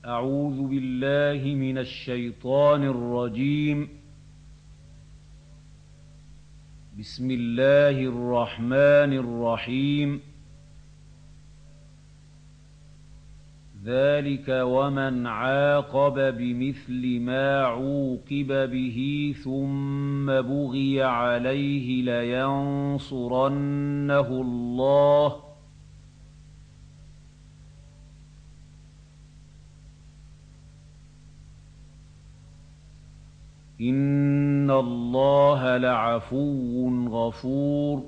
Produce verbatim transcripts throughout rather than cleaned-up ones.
أعوذ بالله من الشيطان الرجيم. بسم الله الرحمن الرحيم. ذلك ومن عاقب بمثل ما عوقب به ثم بغي عليه لينصرنه الله إن الله لعفو غفور.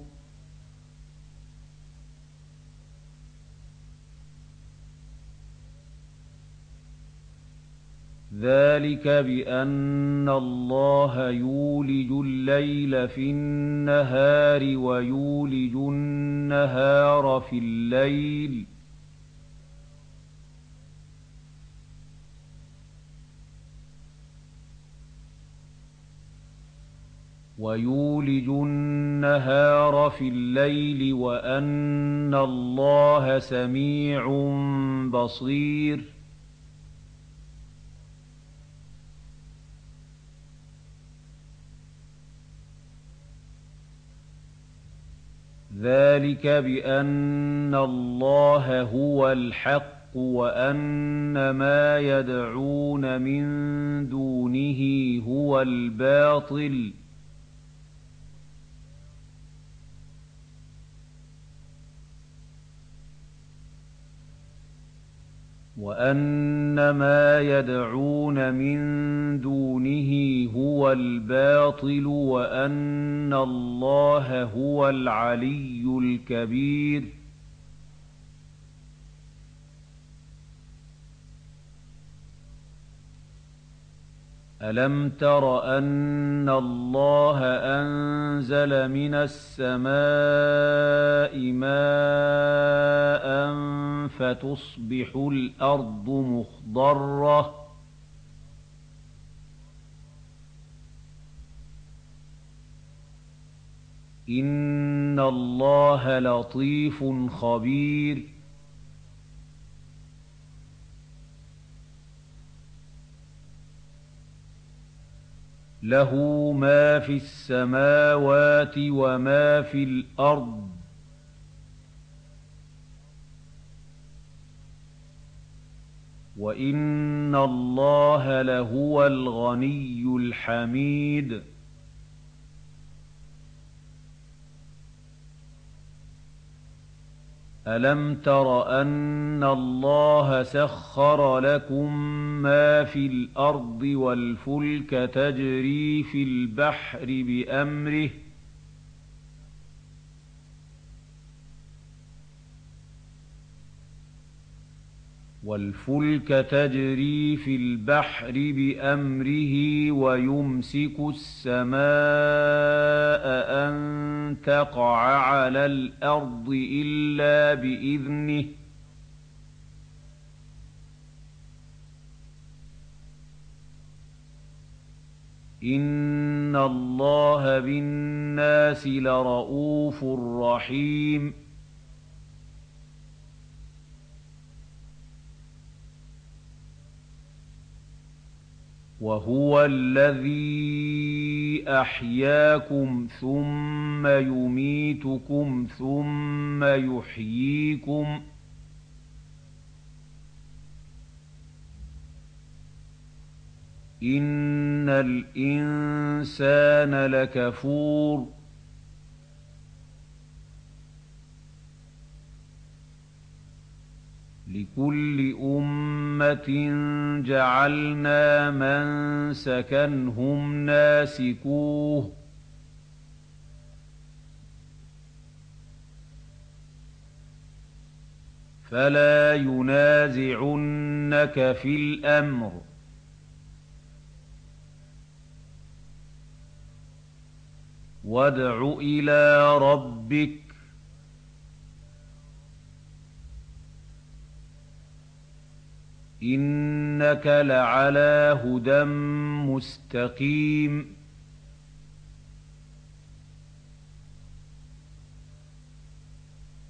ذلك بأن الله يولج الليل في النهار ويولج النهار في الليل ويولج النهار في الليل وأن الله سميع بصير. ذلك بأن الله هو الحق وأن ما يدعون من دونه هو الباطل وأن ما يدعون من دونه هو الباطل وأن الله هو العلي الكبير. ألم تر أن الله أنزل من السماء ماء فتصبح الأرض مخضرة إن الله لطيف خبير. له ما في السماوات وما في الأرض وإن الله لهو الغني الحميد. ألم تر أن الله سخر لكم ما في الأرض والفلك تجري في البحر بأمره والفلك تجري في البحر بأمره ويمسك السماء أن تقع على الأرض إلا بإذنه إن الله بالناس لرءوف رحيم. وهو الذي أحياكم ثم يميتكم ثم يحييكم إن الإنسان لكفور. لكل أمة جعلنا منسكا هم ناسكوه فلا ينازعنك في الأمر وادع إلى ربك إنك لعلى هدى مستقيم.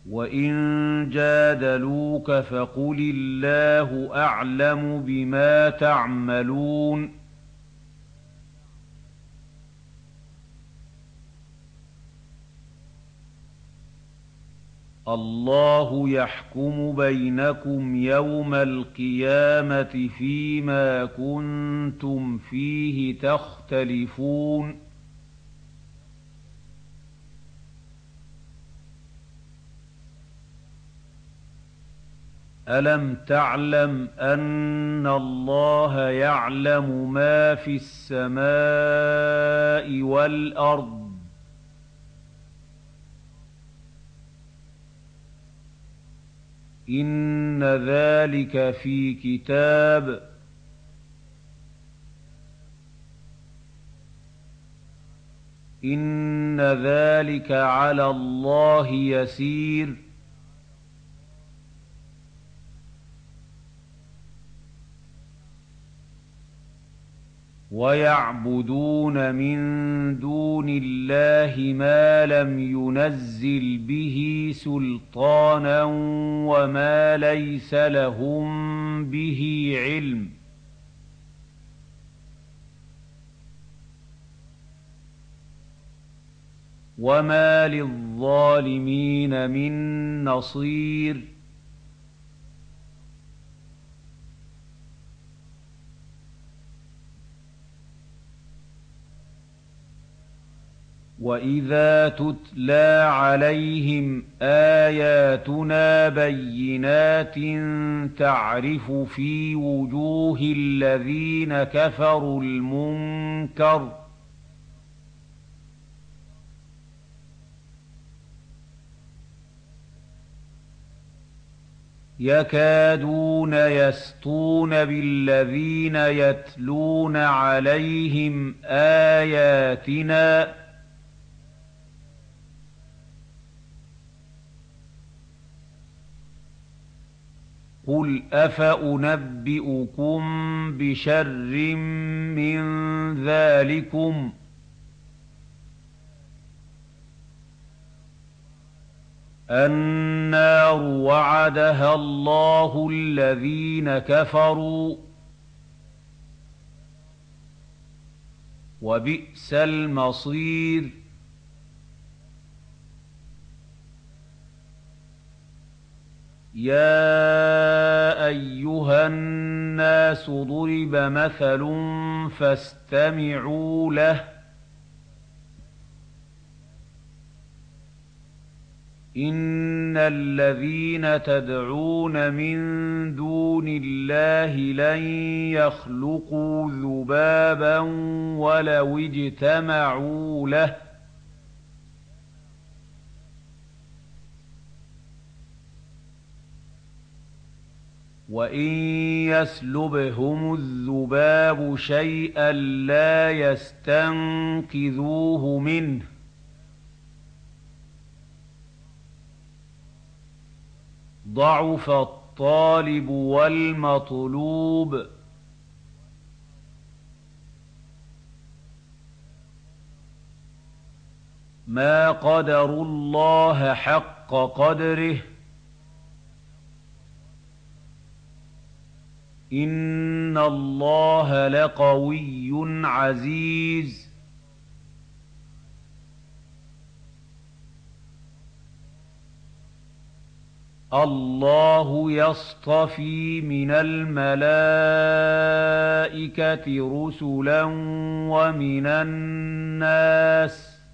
وَإِن جَادَلُوكَ فَقُلِ اللَّهُ أَعْلَمُ بِمَا تَعْمَلُونَ اللَّهُ يَحْكُمُ بَيْنَكُمْ يَوْمَ الْقِيَامَةِ فِيمَا كُنتُمْ فِيهِ تَخْتَلِفُونَ أَلَمْ تَعْلَمْ أَنَّ اللَّهَ يَعْلَمُ مَا فِي السَّمَاءِ وَالْأَرْضِ إِنَّ ذَلِكَ فِي كِتَابٍ إِنَّ ذَلِكَ عَلَى اللَّهِ يَسِيرٌ وَيَعْبُدُونَ مِن دُونِ اللَّهِ مَا لَمْ يُنَزِّلْ بِهِ سُلْطَانًا وَمَا لَيْسَ لَهُم بِهِ عِلْمٌ وَمَا لِلظَّالِمِينَ مِن نَّصِيرٍ وَإِذَا تُتْلَىٰ عَلَيْهِمْ آيَاتُنَا بَيِّنَاتٍ تَعْرِفُ فِي وُجُوهِ الَّذِينَ كَفَرُوا الْمُنكَرَ يَكَادُونَ يَسْطُونَ بِالَّذِينَ يَتْلُونَ عَلَيْهِمْ آيَاتِنَا قُلْ أَفَأُنَبِّئُكُم بِشَرٍّ مِّن ذَٰلِكُمُ النَّارُ وَعَدَهَا اللَّهُ الَّذِينَ كَفَرُوا وَبِئْسَ الْمَصِيرُ يَا أَيُّهَا النَّاسُ ضُرِبَ مَثَلٌ فَاسْتَمِعُوا لَهُ إِنَّ الَّذِينَ تَدْعُونَ مِن دُونِ اللَّهِ لَن يَخْلُقُوا ذُبَابًا وَلَوِ اجْتَمَعُوا لَهُ وَإِن يَسْلُبْهُمُ الذُّبَابُ شَيْئًا لَّا يَسْتَنقِذُوهُ مِنْهُ ضَعُفَ الطَّالِبُ وَالْمَطْلُوبُ مَا قَدَرُوا اللَّهَ حَقَّ قَدْرِهِ إِنَّ اللَّهَ لَقَوِيٌّ عَزِيزٌ اللَّهُ يَصْطَفِي مِنَ الْمَلَائِكَةِ رُسُلًا وَمِنَ النَّاسِ ۚ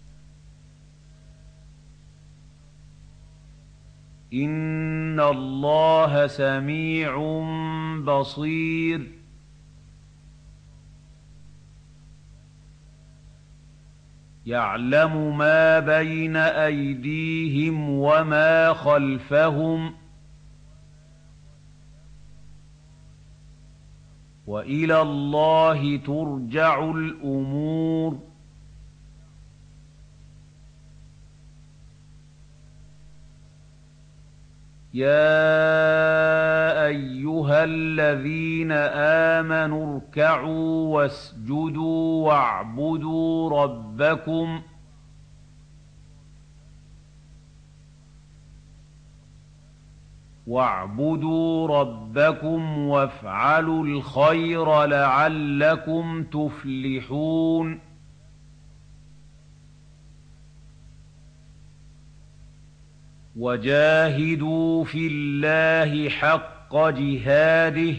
إِنَّ اللَّهَ سَمِيعٌ بَصِيرٌ يَعْلَمُ مَا بَيْنَ أَيْدِيهِمْ وَمَا خَلْفَهُمْ وَإِلَى اللَّهِ تُرْجَعُ الْأُمُورُ يَا أَيُّهَا الَّذِينَ آمَنُوا ارْكَعُوا وَاسْجُدُوا وَاعْبُدُوا رَبَّكُمْ وَاعْبُدُوا رَبَّكُمْ وَافْعَلُوا الْخَيْرَ لَعَلَّكُمْ تُفْلِحُونَ وَجَاهِدُوا فِي اللَّهِ حَقَّ جِهَادِهِ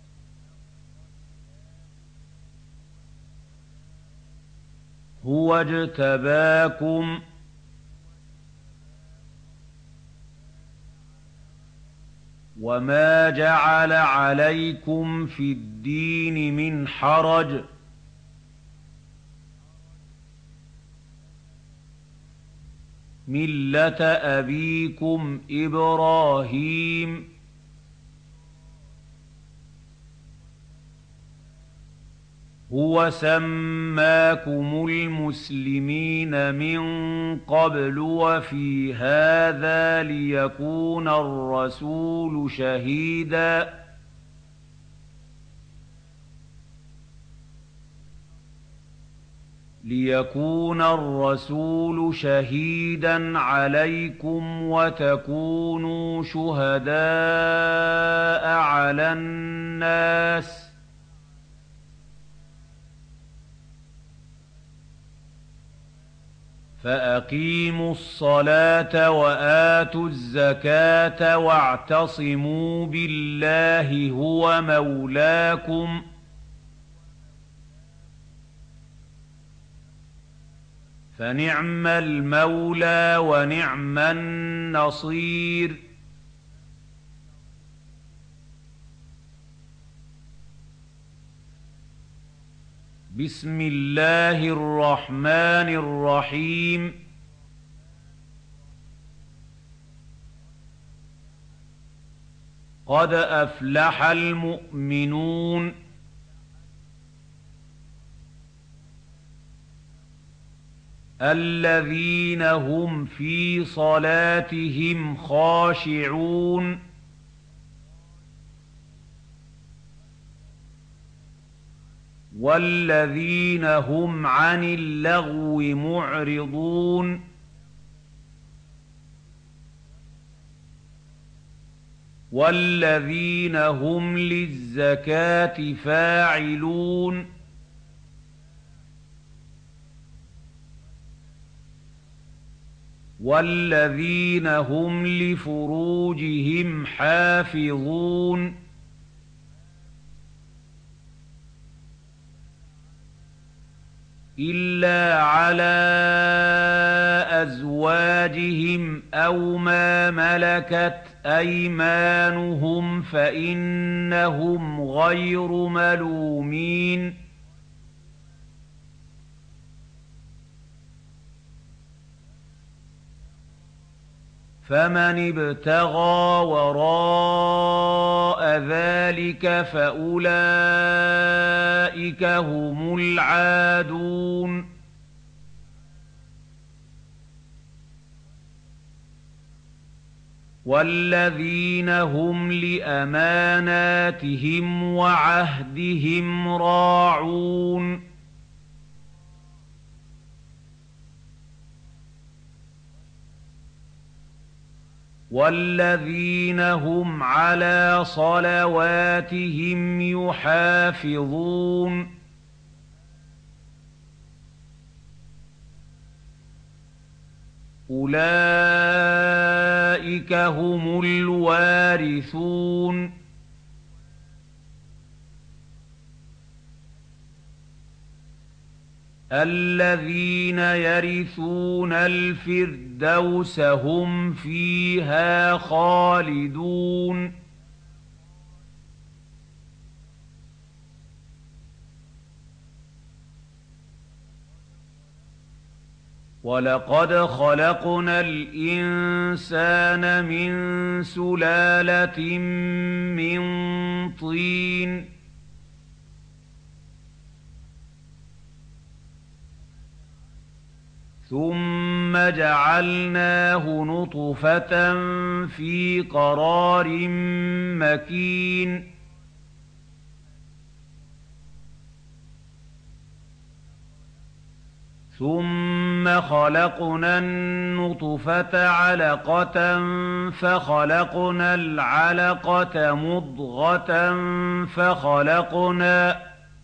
هُوَ اجْتَبَاكُمْ وَمَا جَعَلَ عَلَيْكُمْ فِي الدِّينِ مِنْ حَرَجٍ مِلَّةَ أَبِيكُمْ إِبْرَاهِيمَ هُوَ سَمَّاكُمُ الْمُسْلِمِينَ مِن قَبْلُ وَفِي هَٰذَا لِيَكُونَ الرَّسُولُ شَهِيدًا لِيَكُونَ الرَّسُولُ شَهِيدًا عَلَيْكُمْ وَتَكُونُوا شُهَدَاءَ عَلَى النَّاسِ ۚ فَأَقِيمُوا الصَّلَاةَ وَآتُوا الزَّكَاةَ وَاعْتَصِمُوا بِاللَّهِ هُوَ مَوْلَاكُمْ ۖ فَنِعْمَ الْمَوْلَىٰ وَنِعْمَ النَّصِيرُ بسم الله الرحمن الرحيم قد أفلح المؤمنون الذين هم في صلاتهم خاشعون والذين هم عن اللغو معرضون والذين هم للزكاة فاعلون والذين هم لفروجهم حافظون إلا على أزواجهم أو ما ملكت أيمانهم فإنهم غير ملومين فمن ابتغى وراء ذلك فأولئك هم العادون والذين هم لأماناتهم وعهدهم راعون والذين هم على صلواتهم يحافظون أولئك هم الوارثون الذين يرثون الفردوس هم فيها خالدون ولقد خلقنا الإنسان من سلالة من طين ثم جعلناه نطفة في قرار مكين ثم ثم خلقنا النطفة علقة فخلقنا العلقة مضغة فخلقنا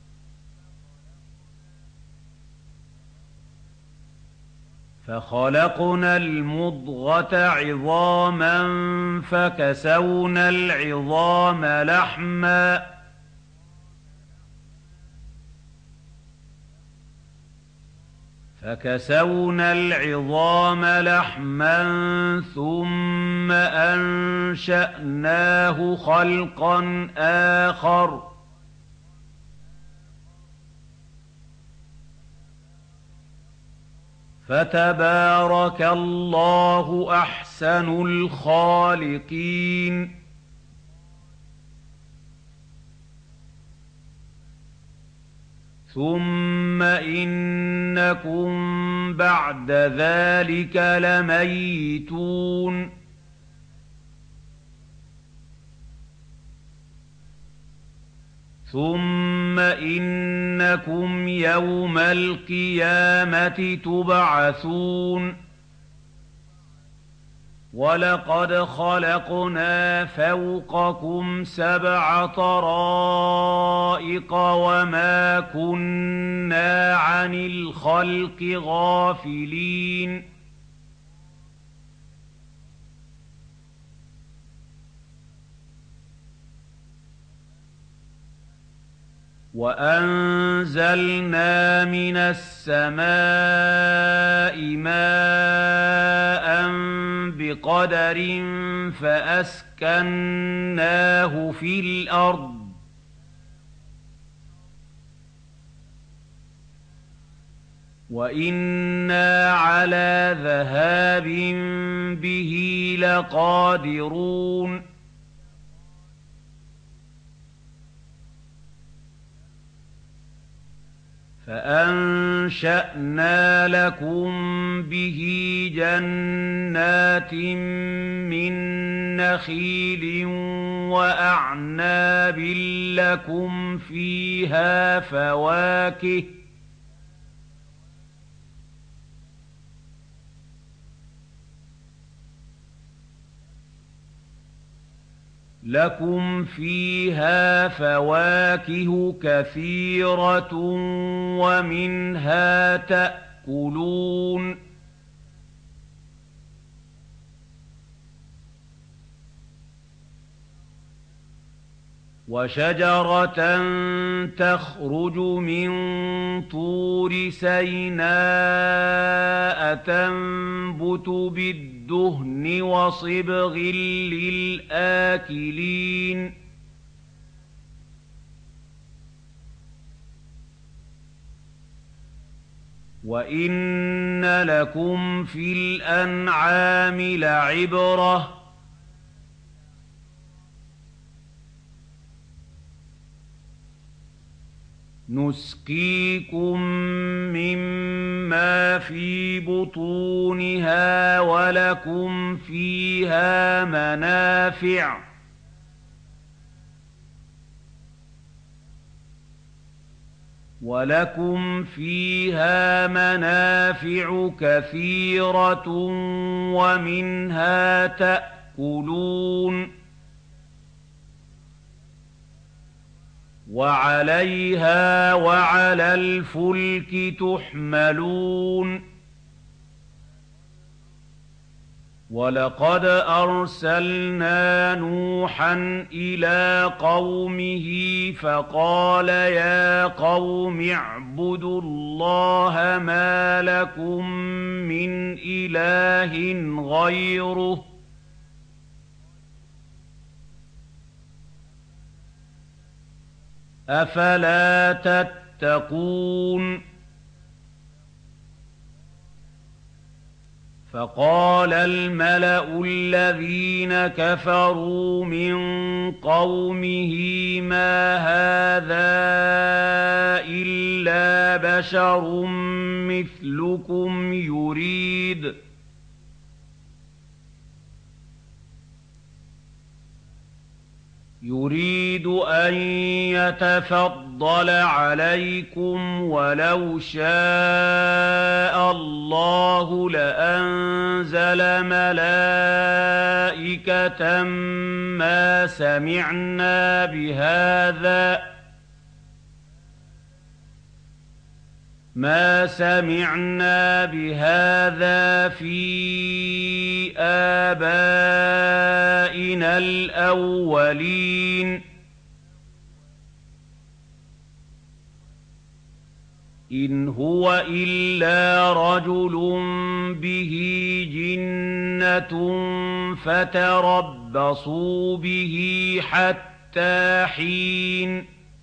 فخلقنا المضغة عظاما فكسونا العظام لحما فكسونا العظام لحما ثم أنشأناه خلقا آخر فتبارك الله أحسن الخالقين. ثم إنكم بعد ذلك لميتون. ثم إنكم يوم القيامة تبعثون. ولقد خلقنا فوقكم سبع طرائق وما كنا عن الخلق غافلين. وأنزلنا من السماء ماء بقدر فأسكناه في الأرض وإنا على ذهاب به لقادرون. فأنشأنا لكم به جنات من نخيل وأعناب لكم فيها فواكه لكم فيها فواكه كثيرة ومنها تأكلون. وشجرة تخرج من طور سيناء تنبت بالدهن وصبغ للآكلين. وإن لكم في الأنعام لعبرة نسقيكم مما في بطونها ولكم فيها منافع ولكم فيها منافع كثيرة ومنها تأكلون. وعليها وعلى الفلك تحملون. ولقد أرسلنا نوحا إلى قومه فقال يا قوم اعبدوا الله ما لكم من إله غيره أفلا تتقون. فقال الملأ الذين كفروا من قومه ما هذا إلا بشر مثلكم يريد يريد أن يتفضل عليكم ولو شاء الله لأنزل ملائكة ما سمعنا بهذا ما سمعنا بهذا في آبائنا الأولين إن هو إلا رجل به جنة فتربصوا به حتى حين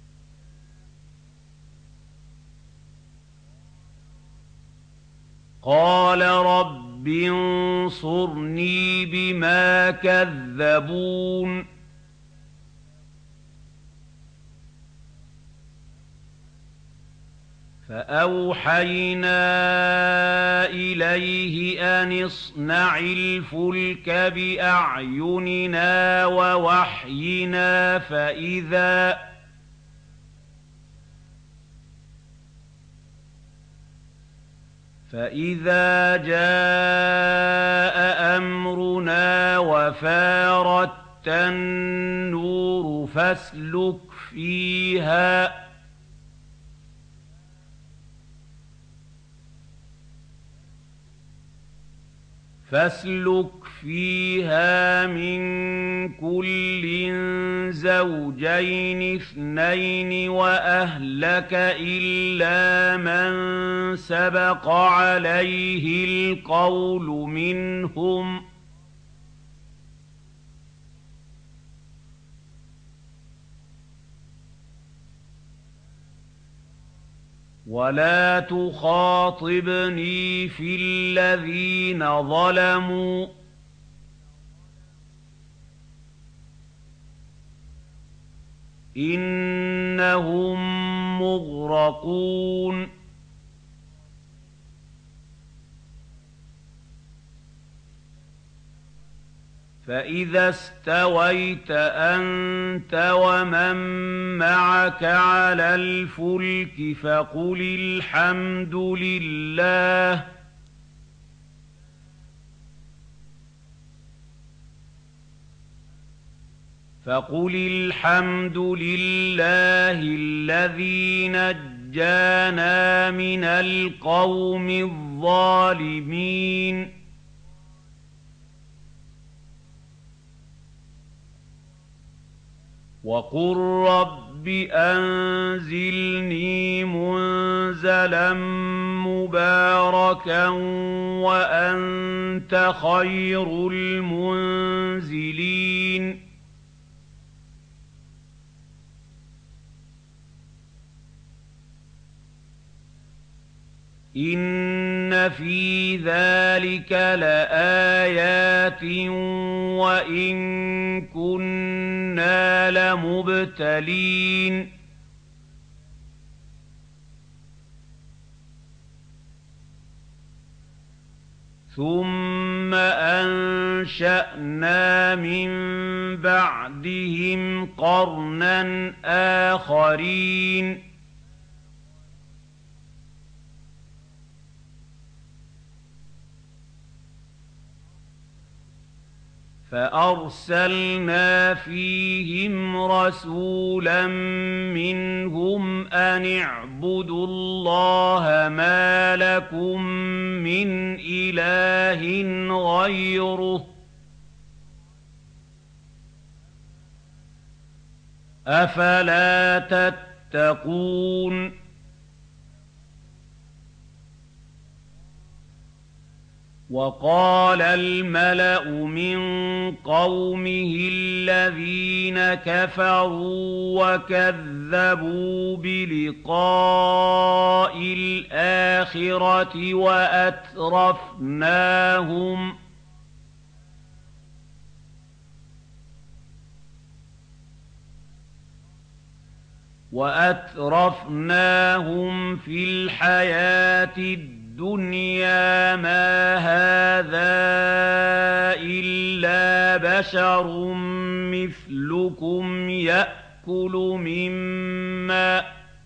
قال رب انصرني بما كذبون فأوحينا إليه أن اصنع الفلك بأعيننا ووحينا فإذا فإذا جاء أمرنا وفارت النور فاسلك فيها فاسلك فيها من كل زوجين اثنين وأهلك إلا من سبق عليه القول منهم ولا تخاطبني في الذين ظلموا إنهم مغرقون فإذا استويت أنت ومن معك على الفلك فقل الحمد لله فقل الحمد لله الذي نجانا من القوم الظالمين وقل رب أنزلني منزلا مباركا وأنت خير المنزلين إن في ذلك لآيات وإن كنا لمبتلين ثم أنشأنا من بعدهم قرنا آخرين فأرسلنا فيهم رسولا منهم أن اعبدوا الله ما لكم من إله غيره أفلا تتقون وقال الملأ من قومه الذين كفروا وكذبوا بلقاء الآخرة وأترفناهم وأترفناهم في الحياة الدنيا الدُّنْيَا مَا هَٰذَا إِلَّا بَشَرٌ مِّثْلُكُمْ يَأْكُلُ مِمَّا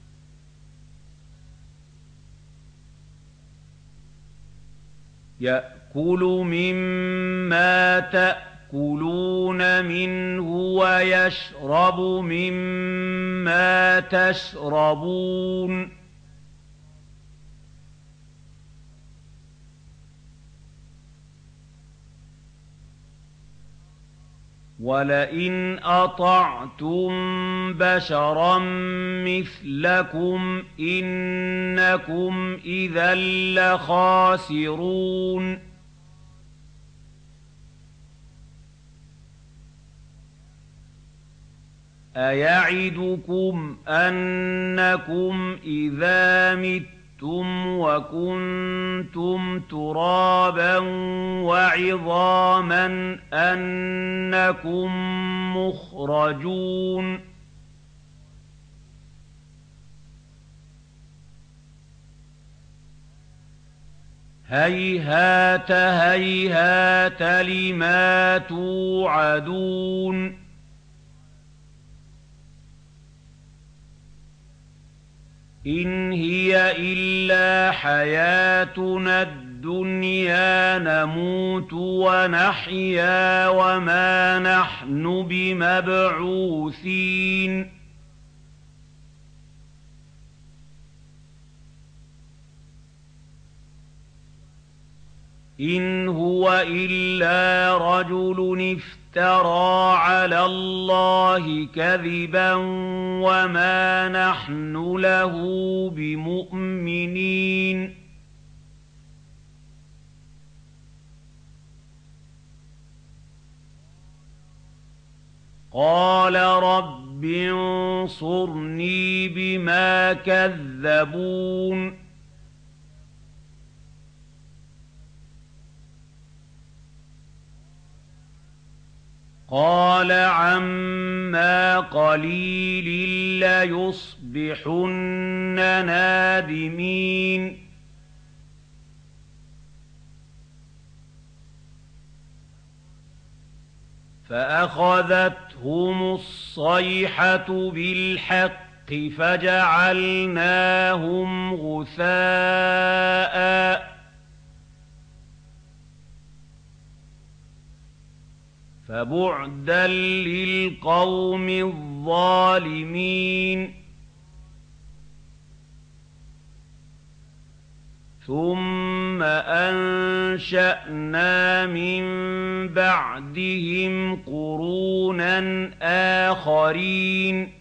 يَأْكُلُ مِمَّا تَأْكُلُونَ مِنْهُ وَيَشْرَبُ مِمَّا تَشْرَبُونَ وَلَئِنْ أَطَعْتُم بَشَرًا مِّثْلَكُمْ إِنَّكُمْ إِذًا لَّخَاسِرُونَ أَيَعِدُكُمْ أَنَّكُمْ إِذَا مِتُّمْ وَكُنتُمْ تُرَابًا وَعِظَامًا أَنَّكُم مُّخْرَجُونَ هَيْهَاتَ هَيْهَاتَ لِمَا تُوعَدُونَ إِنْ هِيَ إِلَّا حَيَاتُنَا الدُّنْيَا نَمُوتُ وَنَحْيَا وَمَا نَحْنُ بِمَبْعُوثِينَ إِنْ هُوَ إِلَّا رَجُلٌ افْتَرَىٰ عَلَى اللَّهِ كَذِبًا وَمَا نَحْنُ لَهُ بِمُؤْمِنِينَ قَالَ رَبِّ انصُرْنِي بِمَا كَذَّبُونِ قَالَ عَمَّا قَلِيلٍ لَّيُصْبِحُنَّ نَادِمِينَ فَأَخَذَتْهُمُ الصَّيْحَةُ بِالْحَقِّ فَجَعَلْنَاهُمْ غُثَاءً فَبُعْدًا لِّلْقَوْمِ الظَّالِمِينَ ثُمَّ أَنشَأْنَا مِن بَعْدِهِمْ قُرُونًا آخَرِينَ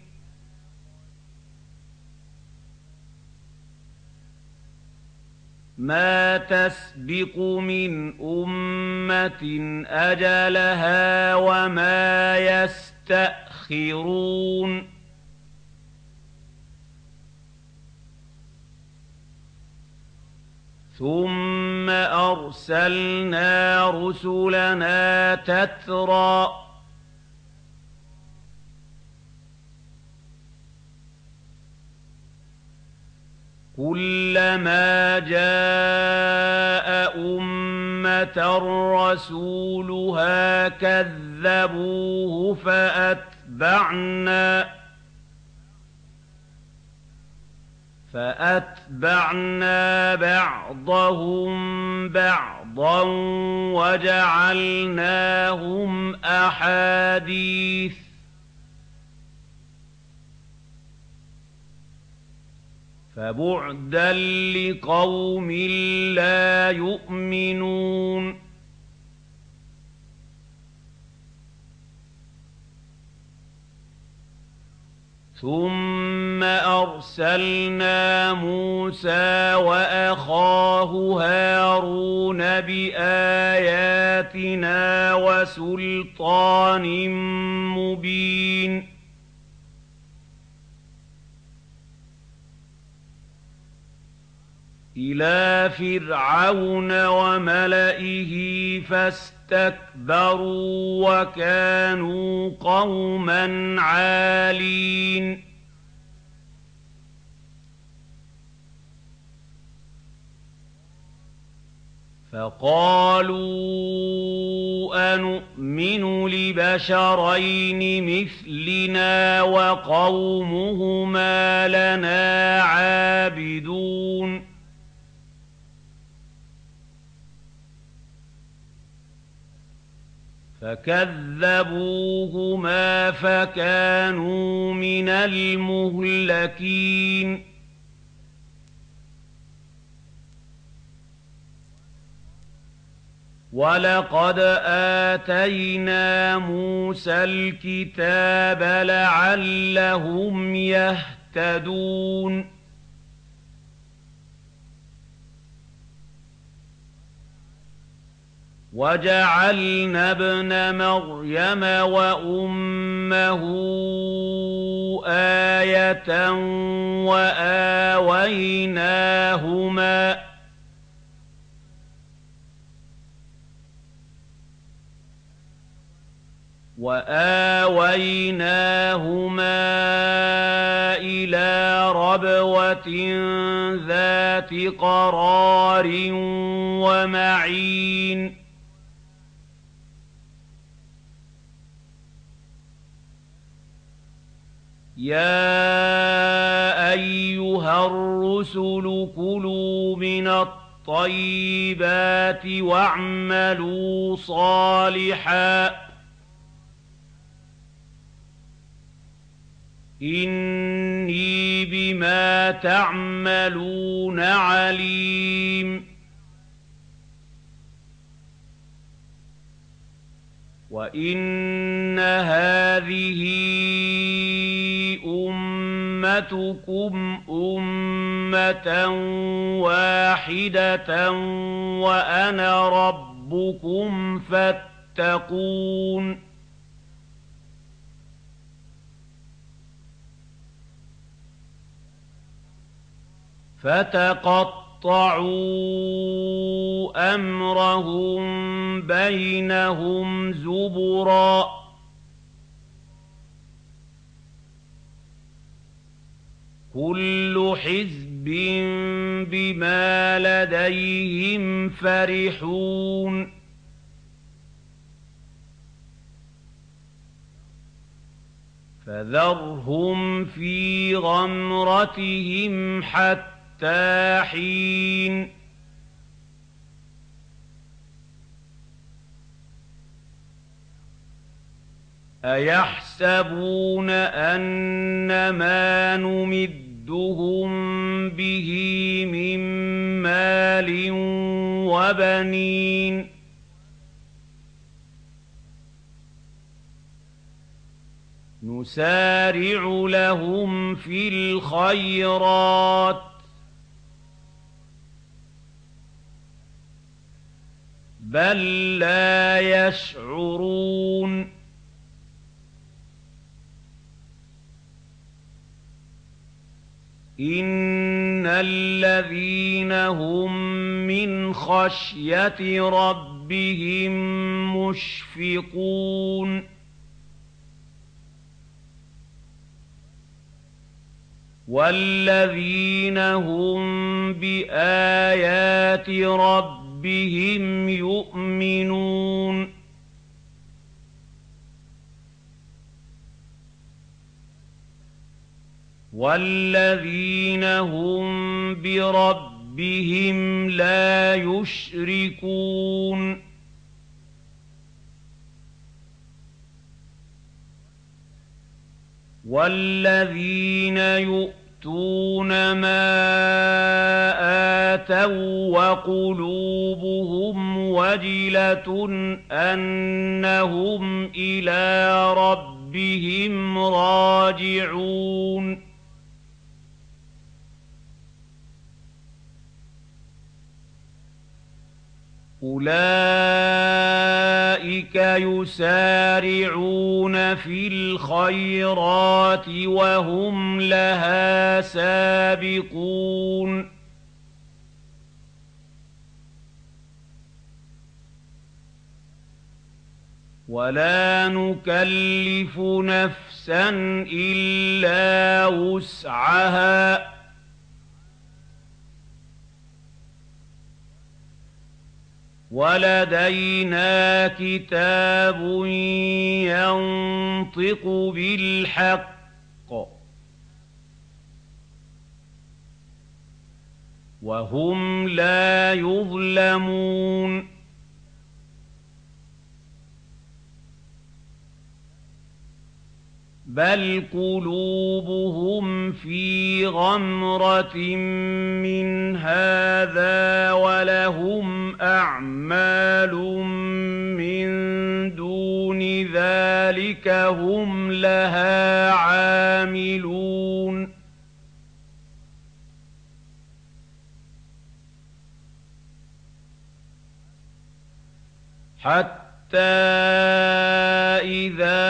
مَا تَسْبِقُ مِنْ أُمَّةٍ أَجَلَهَا وَمَا يَسْتَأْخِرُونَ ثُمَّ أَرْسَلْنَا رُسُلَنَا تَتْرَىٰ كُلَّمَا جَاءَ أُمَّةً رَّسُولُهَا كَذَّبُوهُ فَأَتْبَعْنَا فَأَتْبَعْنَا بَعْضَهُم بَعْضًا وَجَعَلْنَاهُمْ أَحَادِيثَ فَبُعْدًا لِّقَوْمٍ لَّا يُؤْمِنُونَ ثُمَّ أَرْسَلْنَا مُوسَىٰ وَأَخَاهُ هَارُونَ بِآيَاتِنَا وَسُلْطَانٍ مُّبِينٍ إِلَىٰ فِرْعَوْنَ وَمَلَئِهِ فَاسْتَكْبَرُوا وَكَانُوا قَوْمًا عَالِينَ فقالوا أنؤمن لبشرين مثلنا وقومهما لنا عابدون فكذبوهما فكانوا من المهلكين وَلَقَدْ آتَيْنَا مُوسَى الْكِتَابَ لَعَلَّهُمْ يَهْتَدُونَ وَجَعَلْنَا ابْنَ مَرْيَمَ وَأُمَّهُ آيَةً وَآوَيْنَاهُمَا وآويناهما إلى ربوة ذات قرار ومعين يا أيها الرسل كلوا من الطيبات واعملوا صالحا إني بما تعملون عليم وإن هذه أمتكم أمة واحدة وأنا ربكم فاتقون فتقطعوا أمرهم بينهم زبرا كل حزب بما لديهم فرحون فذرهم في غمرتهم حتى حين أيحسبون أن ما نمدهم به من مال وبنين نسارع لهم في الخيرات بل لا يشعرون إن الذين هم من خشية ربهم مشفقون والذين هم بآيات ربهم يؤمنون والذين هم بربهم لا يشركون والذين يؤتون ما آتوا وقلوبهم وجلة أنهم إلى ربهم راجعون أولئك يسارعون في الخيرات وهم لها سابقون ولا نكلف نفسا إلا وسعها وَلَدَيْنَا كِتَابٌ يَنطِقُ بِالْحَقِّ وَهُمْ لَا يُظْلَمُونَ بَلْ قُلُوبُهُمْ فِي غَمْرَةٍ مِّنْ هَٰذَا وَلَهُمْ أَعْمَالٌ مِّن دُونِ ذَٰلِكَ هُمْ لَهَا عَامِلُونَ حَتَّىٰ إِذَا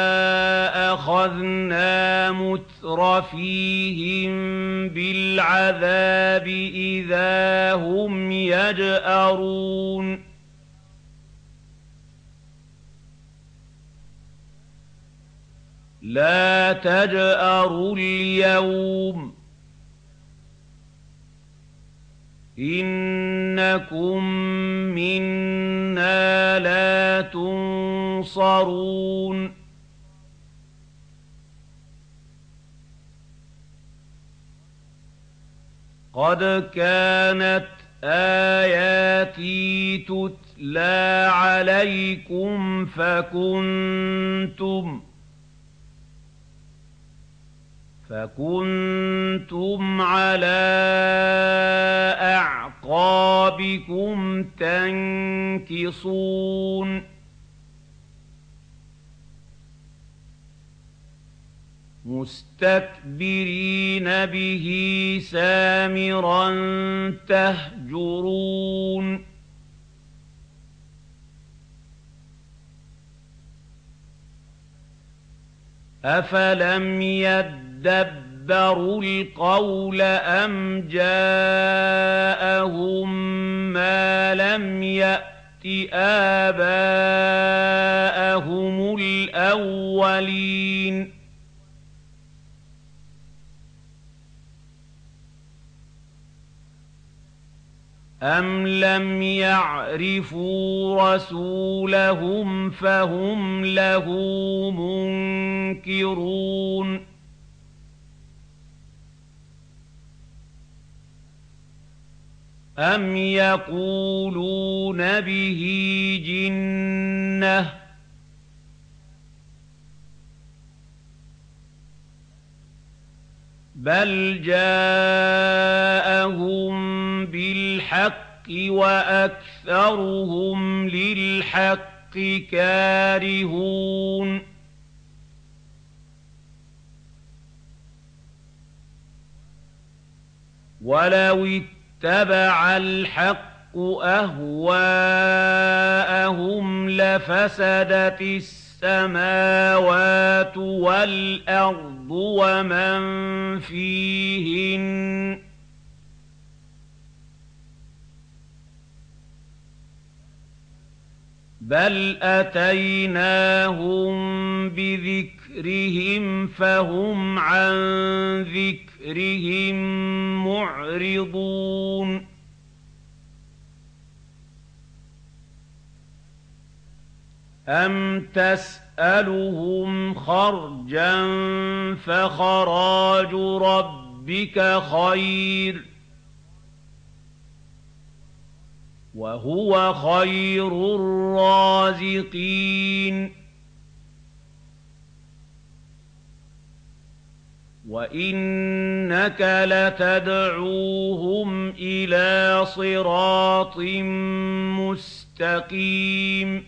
أَخَذْنَا مُتْرَفِيهِم بِالْعَذَابِ إِذَا هُمْ يَجْأَرُونَ لَا تَجْأَرُوا الْيَوْمَ إِنَّكُم مِّنَّا لَا تُنصَرُونَ قَدْ كَانَتْ آيَاتِي تُتْلَىٰ عَلَيْكُمْ فَكُنتُمْ فَكُنتُمْ عَلَىٰ أَعْقَابِكُمْ تَنكِصُونَ مُسْتَكْبِرِينَ بِهِ سَامِرًا تَهْجُرُونَ أَفَلَمْ يَدَّبَّرُوا الْقَوْلَ أَمْ جَاءَهُم مَّا لَمْ يَأْتِ آبَاءَهُمُ الْأَوَّلِينَ أَمْ لَمْ يَعْرِفُوا رَسُولَهُمْ فَهُمْ لَهُ مُنكِرُونَ أَمْ يَقُولُونَ بِهِ جِنَّةٌ بَلْ جَاءَهُم بِالْحَقِّ وَأَكْثَرُهُمْ لِلْحَقِّ كَارِهُونَ وَلَوِ اتَّبَعَ الْحَقُّ أَهْوَاءَهُمْ لَفَسَدَتِ السَّمَاوَاتُ وَالْأَرْضُ وَمَن فِيهِنَّ بَلْ أَتَيْنَاهُم بِذِكْرِهِمْ فَهُمْ عَن ذِكْرِهِم مُّعْرِضُونَ أَمْ تَسْأَلُهُمْ خَرْجًا فَخَرَاجُ رَبِّكَ خَيْرٌ وَهُوَ خَيْرُ الرَّازِقِينَ وَإِنَّكَ لَتَدْعُوهُمْ إِلَىٰ صِرَاطٍ مُّسْتَقِيمٍ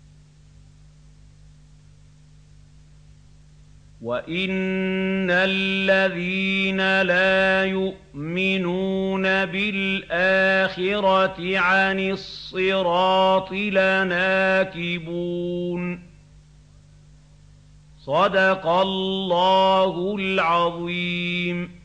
وَإِنَّ الَّذِينَ لَا يُؤْمِنُونَ بِالْآخِرَةِ عَنِ الصِّرَاطِ لَنَاكِبُونَ صَدَقَ اللَّهُ الْعَظِيمُ.